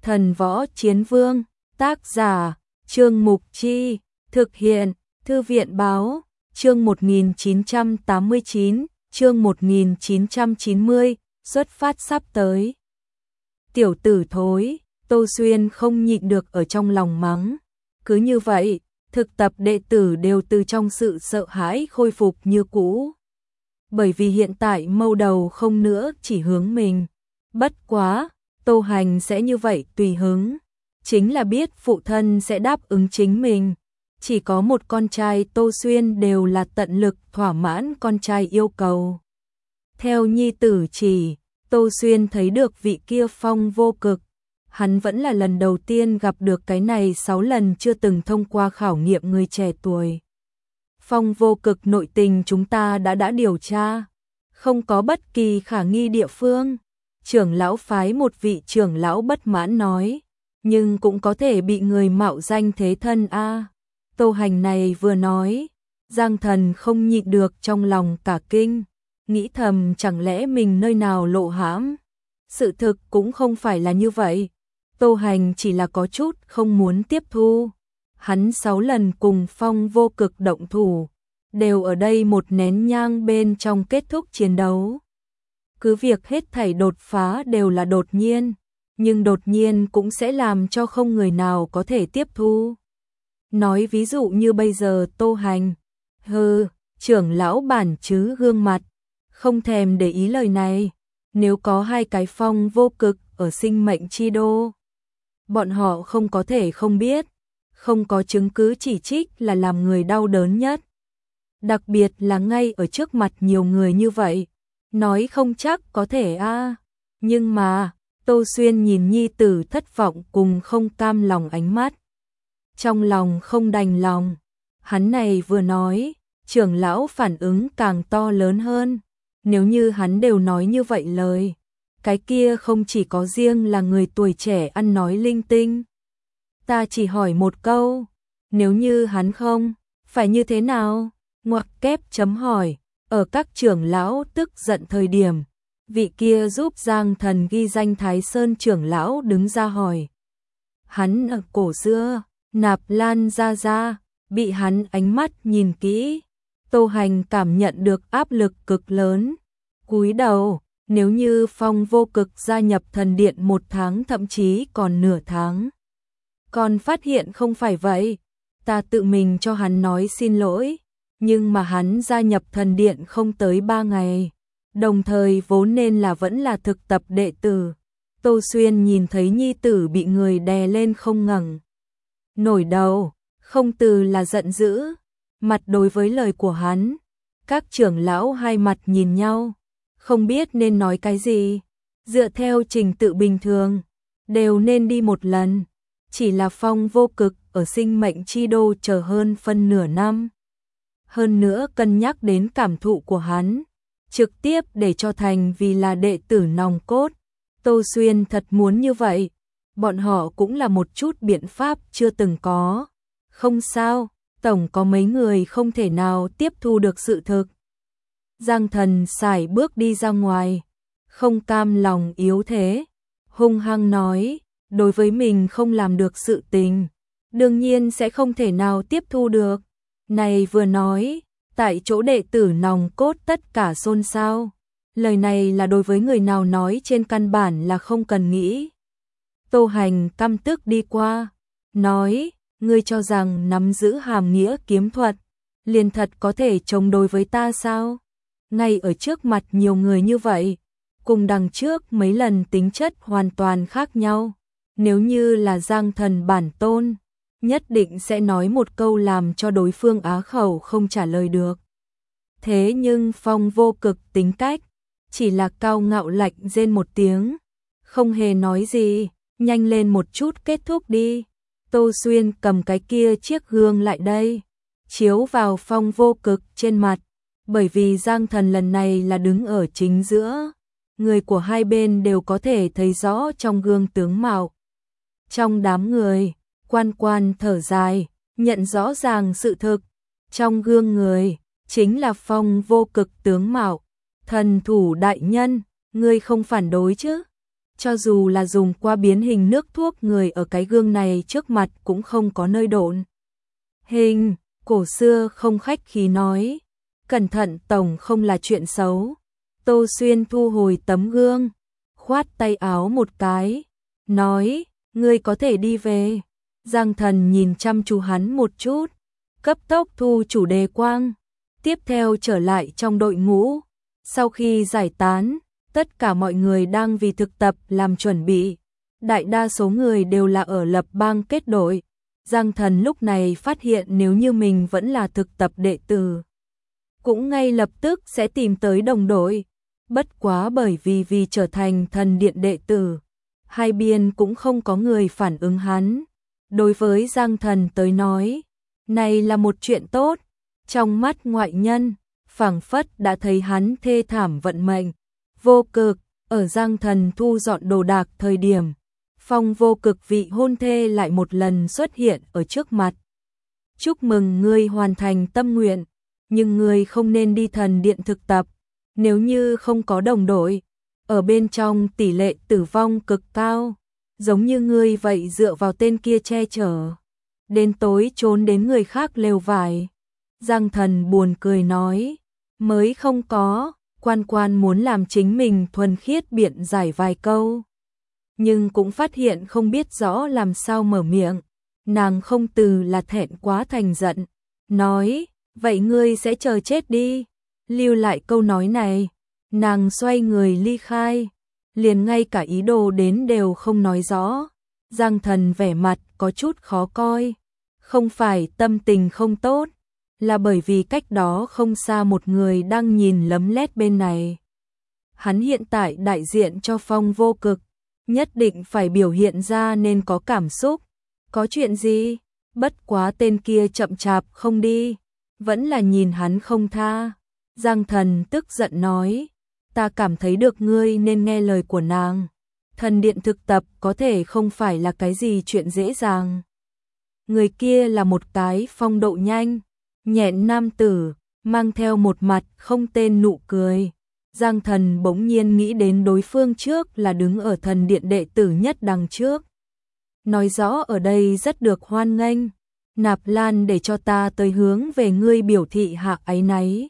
Thần Võ Chiến Vương, tác giả, Trương Mục Chi, thực hiện, Thư viện Báo, chương 1989, chương 1990, xuất phát sắp tới. Tiểu tử thối, Tô Xuyên không nhịn được ở trong lòng mắng. Cứ như vậy, thực tập đệ tử đều từ trong sự sợ hãi khôi phục như cũ. Bởi vì hiện tại mâu đầu không nữa chỉ hướng mình. Bất quá, Tô Hành sẽ như vậy tùy hứng. Chính là biết phụ thân sẽ đáp ứng chính mình. Chỉ có một con trai Tô Xuyên đều là tận lực thỏa mãn con trai yêu cầu. Theo nhi tử chỉ, Tô Xuyên thấy được vị kia Phong Vô Cực. Hắn vẫn là lần đầu tiên gặp được cái này 6 lần chưa từng thông qua khảo nghiệm người trẻ tuổi. Phong Vô Cực nội tình chúng ta đã điều tra, không có bất kỳ khả nghi địa phương. Trưởng lão phái một vị trưởng lão bất mãn nói, nhưng cũng có thể bị người mạo danh thế thân a. Tô Hành này vừa nói, Giang Thần không nhịn được trong lòng cả kinh, nghĩ thầm chẳng lẽ mình nơi nào lộ hãm. Sự thực cũng không phải là như vậy. Tô Hành chỉ là có chút không muốn tiếp thu. Hắn 6 lần cùng Phong Vô Cực động thủ, đều ở đây một nén nhang bên trong kết thúc chiến đấu. Cứ việc hết thảy đột phá đều là đột nhiên, nhưng đột nhiên cũng sẽ làm cho không người nào có thể tiếp thu. Nói ví dụ như bây giờ Tô Hành, trưởng lão bản chứ gương mặt, không thèm để ý lời này. Nếu có 2 cái Phong Vô Cực ở sinh mệnh chi đô, bọn họ không có thể không biết, không có chứng cứ chỉ trích là làm người đau đớn nhất. Đặc biệt là ngay ở trước mặt nhiều người như vậy, nói không chắc có thể a. Nhưng mà, Tô Xuyên nhìn nhi tử thất vọng cùng không cam lòng ánh mắt. Trong lòng không đành lòng, hắn này vừa nói, trưởng lão phản ứng càng to lớn hơn. Nếu như hắn đều nói như vậy lời, cái kia không chỉ có riêng là người tuổi trẻ ăn nói linh tinh. Ta chỉ hỏi một câu, nếu như hắn không, phải như thế nào? Ngoặc kép chấm hỏi, ở các trưởng lão tức giận thời điểm, vị kia giúp Giang Thần ghi danh Thái Sơn trưởng lão đứng ra hỏi. Hắn ở cổ xưa, Nạp Lan ra, bị hắn ánh mắt nhìn kỹ. Tô Hành cảm nhận được áp lực cực lớn. Cúi đầu, nếu như Phong Vô Cực gia nhập thần điện 1 tháng thậm chí còn nửa tháng. Còn phát hiện không phải vậy, ta tự mình cho hắn nói xin lỗi, nhưng mà hắn gia nhập thần điện không tới 3 ngày, đồng thời vốn nên là vẫn là thực tập đệ tử. Tô Xuyên nhìn thấy nhi tử bị người đè lên không ngẩng nổi đầu, không từ là giận dữ, mặt đối với lời của hắn. Các trưởng lão hai mặt nhìn nhau, không biết nên nói cái gì. Dựa theo trình tự bình thường, đều nên đi một lần. Chỉ là Phong Vô Cực ở sinh mệnh chi đô chờ hơn phân nửa năm. Hơn nữa cân nhắc đến cảm thụ của hắn, trực tiếp để cho thành vì là đệ tử nòng cốt. Tô Xuyên thật muốn như vậy, bọn họ cũng là một chút biện pháp chưa từng có. Không sao, tổng có mấy người không thể nào tiếp thu được sự thực. Giang Thần sải bước đi ra ngoài, không cam lòng yếu thế, hung hăng nói, đối với mình không làm được sự tình, đương nhiên sẽ không thể nào tiếp thu được. Này vừa nói, tại chỗ đệ tử nòng cốt tất cả xôn xao. Lời này là đối với người nào nói trên căn bản là không cần nghĩ. Tô Hành căm tức đi qua, nói, ngươi cho rằng nắm giữ hàm nghĩa kiếm thuật, liền thật có thể chống đối với ta sao? Ngay ở trước mặt nhiều người như vậy, cùng đằng trước mấy lần tính chất hoàn toàn khác nhau. Nếu như là Giang Thần bản tôn, nhất định sẽ nói một câu làm cho đối phương á khẩu không trả lời được. Thế nhưng Phong Vô Cực tính cách, chỉ là cao ngạo lạnh rên một tiếng, không hề nói gì, nhanh lên một chút kết thúc đi. Tô Xuyên cầm cái kia chiếc gương lại đây, chiếu vào Phong Vô Cực trên mặt, bởi vì Giang Thần lần này là đứng ở chính giữa, người của hai bên đều có thể thấy rõ trong gương tướng mạo. Trong đám người, Quan Quan thở dài, nhận rõ ràng sự thực, trong gương người, chính là Phong Vô Cực tướng mạo. Thần thủ đại nhân, ngươi không phản đối chứ? cho dù là dùng qua biến hình nước thuốc người ở cái gương này trước mặt cũng không có nơi độn hình. Cổ xưa không khách khí nói, cẩn thận tổng không là chuyện xấu. Tô Xuyên thu hồi tấm gương, khoát tay áo một cái, nói, ngươi có thể đi về. Giang Thần nhìn chăm chú hắn một chút, cấp tốc thu chủ đề quang, tiếp theo trở lại trong đội ngũ. Sau khi giải tán, tất cả mọi người đang vì thực tập làm chuẩn bị. Đại đa số người đều là ở lập bang kết đội. Giang Thần lúc này phát hiện nếu như mình vẫn là thực tập đệ tử, cũng ngay lập tức sẽ tìm tới đồng đội. Bất quá bởi vì trở thành thần điện đệ tử, hai bên cũng không có người phản ứng hắn. Đối với Giang Thần tới nói, này là một chuyện tốt. Trong mắt ngoại nhân, phảng phất đã thấy hắn thê thảm vận mệnh. Vô Cực, ở Giang Thần thu dọn đồ đạc thời điểm, Phong Vô Cực vị hôn thê lại một lần xuất hiện ở trước mặt. Chúc mừng ngươi hoàn thành tâm nguyện, nhưng ngươi không nên đi thần điện thực tập. Nếu như không có đồng đội, ở bên trong tỷ lệ tử vong cực cao, giống như ngươi vậy dựa vào tên kia che chở. Đến tối trốn đến người khác lều vải. Giang Thần buồn cười nói, mới không có, Quan Quan muốn làm chính mình thuần khiết biện giải vài câu. Nhưng cũng phát hiện không biết rõ làm sao mở miệng. Nàng không từ là thẹn quá thành giận, nói, vậy ngươi sẽ chờ chết đi. Lưu lại câu nói này, nàng xoay người ly khai, liền ngay cả ý đồ đến đều không nói rõ. Giang Thần vẻ mặt có chút khó coi, không phải tâm tình không tốt, là bởi vì cách đó không xa một người đang nhìn lấm lét bên này. Hắn hiện tại đại diện cho Phong Vô Cực, nhất định phải biểu hiện ra nên có cảm xúc. Có chuyện gì? Bất quá tên kia chậm chạp không đi, vẫn là nhìn hắn không tha. Giang Thần tức giận nói, ta cảm thấy được ngươi nên nghe lời của nàng. Thần điện thực tập có thể không phải là cái gì chuyện dễ dàng. Người kia là một cái phong độ nhanh, nhẹn nam tử, mang theo một mặt không tên nụ cười. Giang Thần bỗng nhiên nghĩ đến đối phương trước là đứng ở thần điện đệ tử nhất đằng trước. Nói rõ ở đây rất được hoan nghênh. Nạp Lan để cho ta tới hướng về ngươi biểu thị hạ áy náy.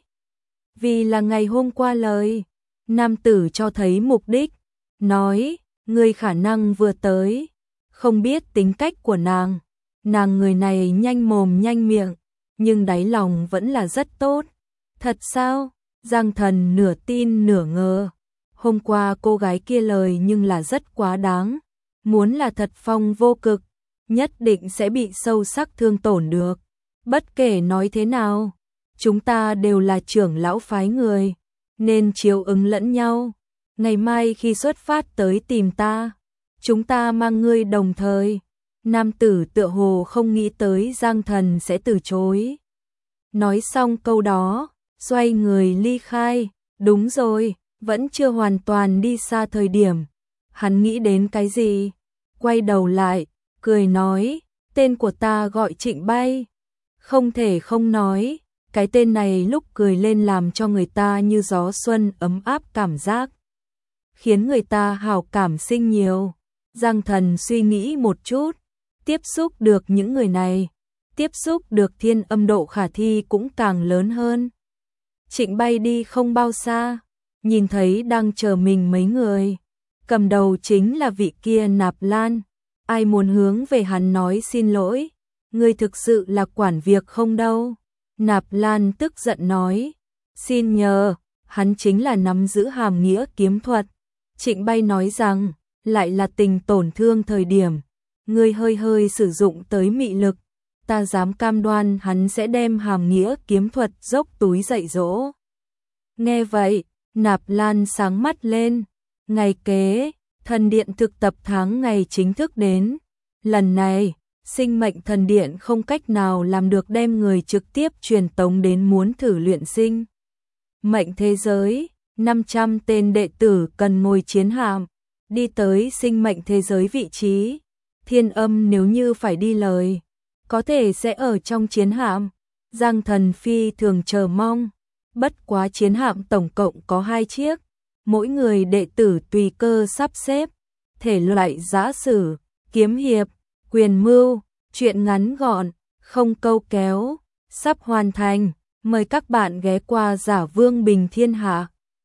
Vì là ngày hôm qua lời, nam tử cho thấy mục đích, nói, ngươi khả năng vừa tới, không biết tính cách của nàng. Nàng người này nhanh mồm nhanh miệng, nhưng đáy lòng vẫn là rất tốt. Thật sao? Giang Thần nửa tin nửa ngờ. Hôm qua cô gái kia lời nhưng là rất quá đáng. Muốn là thật Phong Vô Cực, nhất định sẽ bị sâu sắc thương tổn được. Bất kể nói thế nào, chúng ta đều là trưởng lão phái người, nên chiếu ứng lẫn nhau. Ngày mai khi xuất phát tới tìm ta, chúng ta mang ngươi đồng thời. Nam tử tựa hồ không nghĩ tới Giang Thần sẽ từ chối. Nói xong câu đó, xoay người ly khai. Đúng rồi, vẫn chưa hoàn toàn đi xa thời điểm. Hắn nghĩ đến cái gì? Quay đầu lại, cười nói, tên của ta gọi Trịnh Bay. Không thể không nói, cái tên này lúc cười lên làm cho người ta như gió xuân ấm áp cảm giác, khiến người ta hào cảm sinh nhiều. Giang Thần suy nghĩ một chút, tiếp xúc được những người này, tiếp xúc được Thiên Âm độ khả thi cũng càng lớn hơn. Trịnh Bay đi không bao xa, nhìn thấy đang chờ mình mấy người. Cầm đầu chính là vị kia Nạp Lan. Ai muốn hướng về hắn nói xin lỗi, ngươi thực sự là quản việc không đâu. Nạp Lan tức giận nói, xin nhờ, hắn chính là nắm giữ hàm nghĩa kiếm thuật. Trịnh Bay nói rằng, lại là tình tổn thương thời điểm, ngươi hơi hơi sử dụng tới mị lực, ta dám cam đoan hắn sẽ đem hàm nghĩa kiếm thuật dốc túi dạy dỗ. Nghe vậy, Nạp Lan sáng mắt lên. Ngày kế, thần điện thực tập tháng ngày chính thức đến. Lần này, sinh mệnh thần điện không cách nào làm được đem người trực tiếp truyền tống đến muốn thử luyện sinh mệnh thế giới. 500 tên đệ tử cần ngồi chiến hạm, đi tới sinh mệnh thế giới vị trí. Thiên Âm nếu như phải đi lời, có thể sẽ ở trong chiến hạm. Giang Thần phi thường chờ mong. Bất quá chiến hạm tổng cộng có 2 chiếc, mỗi người đệ tử tùy cơ sắp xếp. thể loại giã sử, kiếm hiệp, quyền mưu, truyện ngắn gọn, không câu kéo, sắp hoàn thành. Mời các bạn ghé qua Giả Vương Bình Thiên Hạ.